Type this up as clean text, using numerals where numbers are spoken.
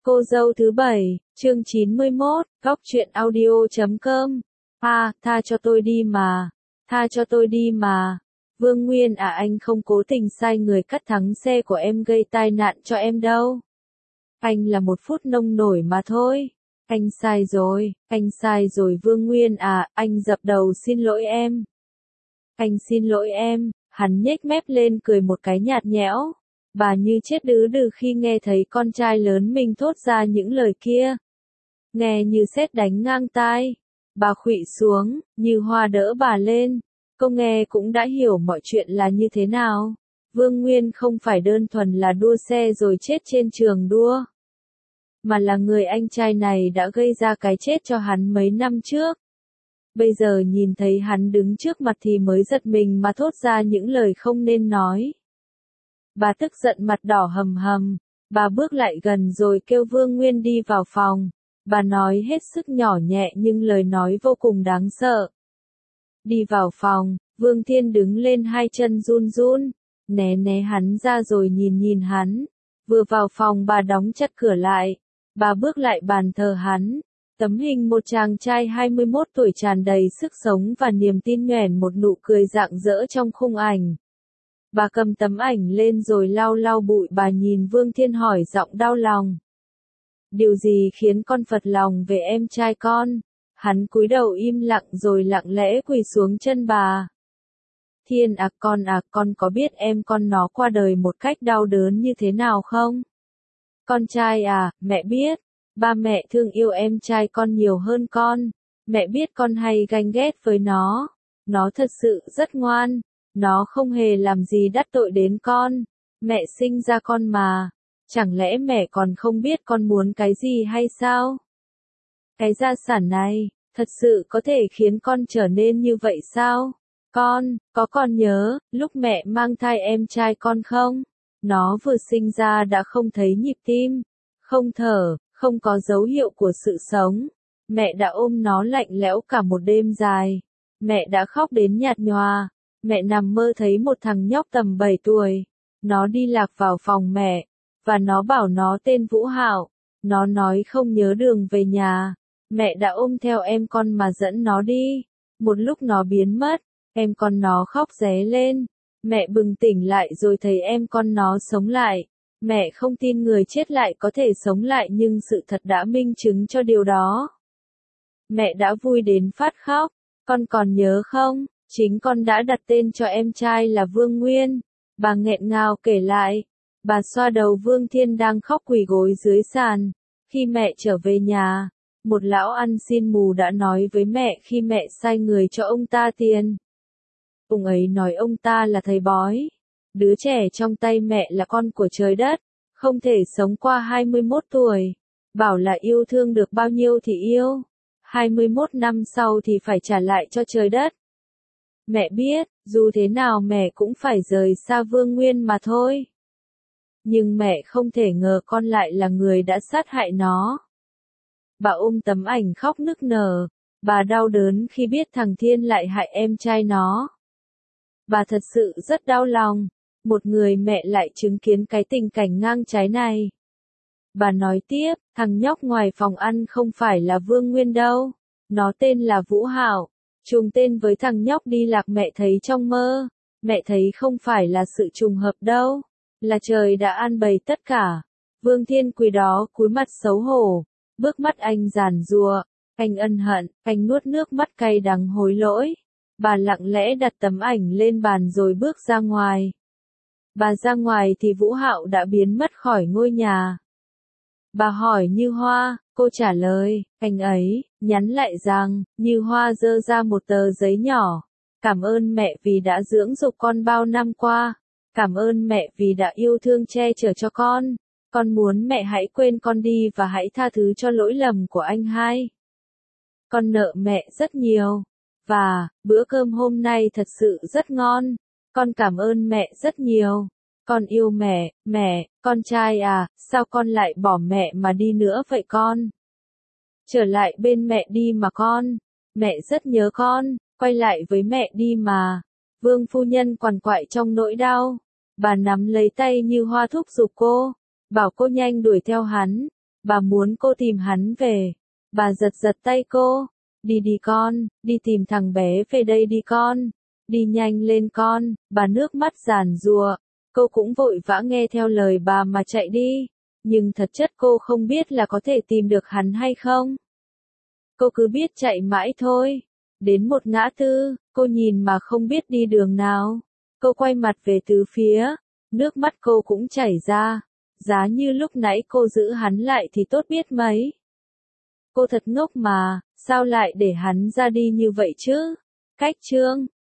Cô dâu thứ 7, chương 91, góc truyện audio.com. Tha cho tôi đi mà. Tha cho tôi đi mà. Vương Nguyên à, anh không cố tình sai người cắt thắng xe của em gây tai nạn cho em đâu. Anh là một phút nông nổi mà thôi. Anh sai rồi Vương Nguyên à, anh dập đầu xin lỗi em. Anh xin lỗi em, hắn nhếch mép lên cười một cái nhạt nhẽo. Bà như chết đứ đừ khi nghe thấy con trai lớn mình thốt ra những lời kia. Nghe như sét đánh ngang tai. Bà khuỵu xuống, Như Hoa đỡ bà lên. Cô nghe cũng đã hiểu mọi chuyện là như thế nào. Vương Nguyên không phải đơn thuần là đua xe rồi chết trên trường đua. Mà là người anh trai này đã gây ra cái chết cho hắn mấy năm trước. Bây giờ nhìn thấy hắn đứng trước mặt thì mới giật mình mà thốt ra những lời không nên nói. Bà tức giận mặt đỏ hầm hầm, bà bước lại gần rồi kêu Vương Nguyên đi vào phòng. Bà nói hết sức nhỏ nhẹ nhưng lời nói vô cùng đáng sợ. Đi vào phòng, Vương Thiên đứng lên hai chân run run, né hắn ra rồi nhìn hắn. Vừa vào phòng bà đóng chặt cửa lại, bà bước lại bàn thờ hắn. Tấm hình một chàng trai 21 tuổi tràn đầy sức sống và niềm tin nhoẻn một nụ cười rạng rỡ trong khung ảnh. Bà cầm tấm ảnh lên rồi lau bụi, bà nhìn Vương Thiên hỏi giọng đau lòng. Điều gì khiến con phật lòng về em trai con? Hắn cúi đầu im lặng rồi lặng lẽ quỳ xuống chân bà. Thiên à, con có biết em con nó qua đời một cách đau đớn như thế nào không? Con trai à, mẹ biết. Ba mẹ thương yêu em trai con nhiều hơn con. Mẹ biết con hay ganh ghét với nó. Nó thật sự rất ngoan. Nó không hề làm gì đắc tội đến con. Mẹ sinh ra con mà. Chẳng lẽ mẹ còn không biết con muốn cái gì hay sao? Cái gia sản này, thật sự có thể khiến con trở nên như vậy sao? Con nhớ, lúc mẹ mang thai em trai con không? Nó vừa sinh ra đã không thấy nhịp tim, không thở, không có dấu hiệu của sự sống. Mẹ đã ôm nó lạnh lẽo cả một đêm dài. Mẹ đã khóc đến nhạt nhòa. Mẹ nằm mơ thấy một thằng nhóc tầm 7 tuổi. Nó đi lạc vào phòng mẹ. Và nó bảo nó tên Vũ Hạo. Nó nói không nhớ đường về nhà. Mẹ đã ôm theo em con mà dẫn nó đi. Một lúc nó biến mất. Em con nó khóc ré lên. Mẹ bừng tỉnh lại rồi thấy em con nó sống lại. Mẹ không tin người chết lại có thể sống lại nhưng sự thật đã minh chứng cho điều đó. Mẹ đã vui đến phát khóc. Con còn nhớ không? Chính con đã đặt tên cho em trai là Vương Nguyên. Bà nghẹn ngào kể lại. Bà xoa đầu Vương Thiên đang khóc quỳ gối dưới sàn. Khi mẹ trở về nhà, một lão ăn xin mù đã nói với mẹ khi mẹ sai người cho ông ta tiền. Ông ấy nói ông ta là thầy bói. Đứa trẻ trong tay mẹ là con của trời đất, không thể sống qua 21 tuổi. Bảo là yêu thương được bao nhiêu thì yêu. 21 năm sau thì phải trả lại cho trời đất. Mẹ biết, dù thế nào mẹ cũng phải rời xa Vương Nguyên mà thôi. Nhưng mẹ không thể ngờ con lại là người đã sát hại nó. Bà ôm tấm ảnh khóc nức nở. Bà đau đớn khi biết thằng Thiên lại hại em trai nó. Bà thật sự rất đau lòng. Một người mẹ lại chứng kiến cái tình cảnh ngang trái này. Bà nói tiếp, thằng nhóc ngoài phòng ăn không phải là Vương Nguyên đâu. Nó tên là Vũ Hạo. Trùng tên với thằng nhóc đi lạc mẹ thấy trong mơ. Mẹ thấy không phải là sự trùng hợp đâu. Là trời đã an bày tất cả. Vương Thiên quỳ đó cúi mặt xấu hổ. Bước mắt anh giàn giụa. Anh ân hận, anh nuốt nước mắt cay đắng hối lỗi. Bà lặng lẽ đặt tấm ảnh lên bàn rồi bước ra ngoài. Bà ra ngoài thì Vũ Hạo đã biến mất khỏi ngôi nhà. Bà hỏi Như Hoa, cô trả lời, anh ấy, nhắn lại rằng, Như Hoa giơ ra một tờ giấy nhỏ. Cảm ơn mẹ vì đã dưỡng dục con bao năm qua. Cảm ơn mẹ vì đã yêu thương che chở cho con. Con muốn mẹ hãy quên con đi và hãy tha thứ cho lỗi lầm của anh hai. Con nợ mẹ rất nhiều. Và, bữa cơm hôm nay thật sự rất ngon. Con cảm ơn mẹ rất nhiều. Con yêu mẹ, con trai à, sao con lại bỏ mẹ mà đi nữa vậy con? Trở lại bên mẹ đi mà con. Mẹ rất nhớ con, quay lại với mẹ đi mà. Vương phu nhân quằn quại trong nỗi đau. Bà nắm lấy tay Như Hoa thúc giục cô. Bảo cô nhanh đuổi theo hắn. Bà muốn cô tìm hắn về. Bà giật giật tay cô. Đi đi con, đi tìm thằng bé về đây đi con. Đi nhanh lên con, bà nước mắt giàn giụa. Cô cũng vội vã nghe theo lời bà mà chạy đi. Nhưng thật chất cô không biết là có thể tìm được hắn hay không. Cô cứ biết chạy mãi thôi. Đến một ngã tư, cô nhìn mà không biết đi đường nào. Cô quay mặt về từ phía. Nước mắt cô cũng chảy ra. Giá như lúc nãy cô giữ hắn lại thì tốt biết mấy. Cô thật ngốc mà, sao lại để hắn ra đi như vậy chứ? Cách chương